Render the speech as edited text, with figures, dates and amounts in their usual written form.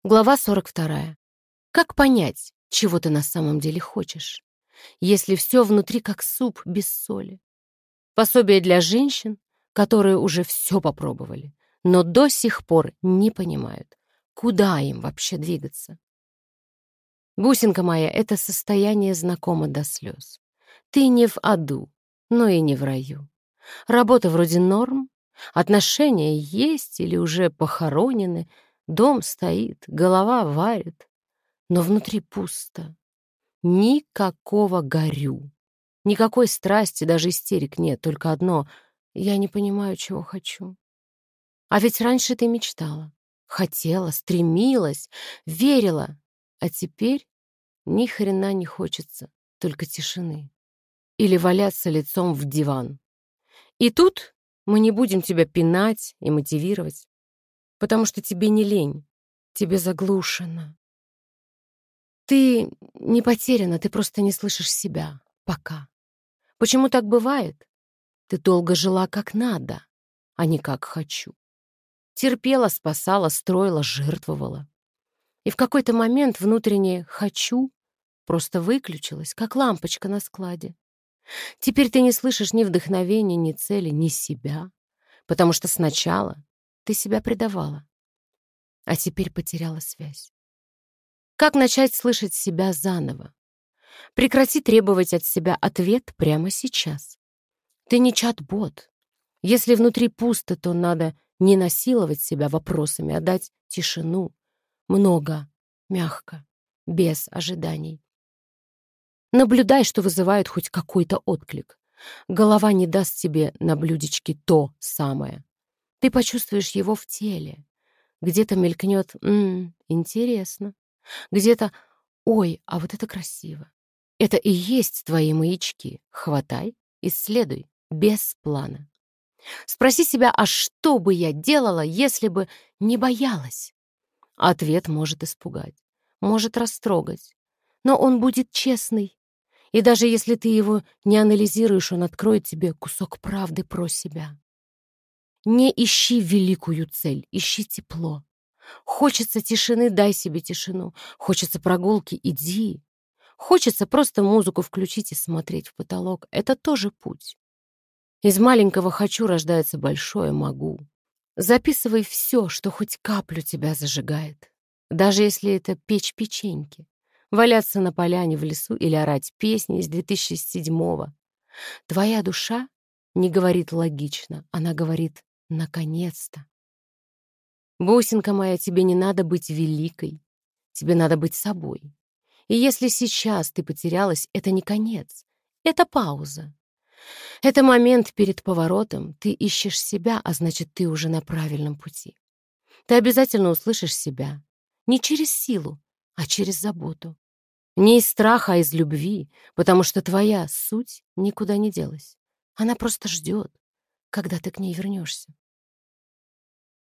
Глава 42. Как понять, чего ты на самом деле хочешь, если все внутри как суп без соли? Пособие для женщин, которые уже все попробовали, но до сих пор не понимают, куда им вообще двигаться. Бусинка моя, это состояние знакомо до слез. Ты не в аду, но и не в раю. Работа вроде норм, отношения есть или уже похоронены, дом стоит, голова варит, но внутри пусто. Никакого горю, никакой страсти, даже истерик нет, только одно — я не понимаю, чего хочу. А ведь раньше ты мечтала, хотела, стремилась, верила, а теперь ни хрена не хочется, только тишины. Или валяться лицом в диван. И тут мы не будем тебя пинать и мотивировать, потому что тебе не лень, тебе заглушено. Ты не потеряна, ты просто не слышишь себя. Пока. Почему так бывает? Ты долго жила как надо, а не как хочу. Терпела, спасала, строила, жертвовала. И в какой-то момент внутреннее «хочу» просто выключилось, как лампочка на складе. Теперь ты не слышишь ни вдохновения, ни цели, ни себя, потому что сначала ты себя предавала, а теперь потеряла связь. Как начать слышать себя заново? Прекрати требовать от себя ответ прямо сейчас. Ты не чат-бот. Если внутри пусто, то надо не насиловать себя вопросами, а дать тишину. Много, мягко, без ожиданий. Наблюдай, что вызывает хоть какой-то отклик. Голова не даст тебе на блюдечке то самое. Ты почувствуешь его в теле. Где-то мелькнет интересно. Где-то «ой, а вот это красиво». Это и есть твои маячки. Хватай, исследуй, без плана. Спроси себя, а что бы я делала, если бы не боялась? Ответ может испугать, может растрогать, но он будет честный. И даже если ты его не анализируешь, он откроет тебе кусок правды про себя. Не ищи великую цель, ищи тепло. Хочется тишины — дай себе тишину. Хочется прогулки — иди. Хочется просто музыку включить и смотреть в потолок. Это тоже путь. Из маленького «хочу» рождается большое «могу». Записывай все, что хоть каплю тебя зажигает. Даже если это печь печеньки, валяться на поляне в лесу или орать песни из 2007-го. Твоя душа не говорит логично, она говорит «наконец-то». Бусинка моя, тебе не надо быть великой, тебе надо быть собой. И если сейчас ты потерялась, это не конец, это пауза. Это момент перед поворотом, ты ищешь себя, а значит, ты уже на правильном пути. Ты обязательно услышишь себя. Не через силу, а через заботу. Не из страха, а из любви, потому что твоя суть никуда не делась. Она просто ждет, когда ты к ней вернешься.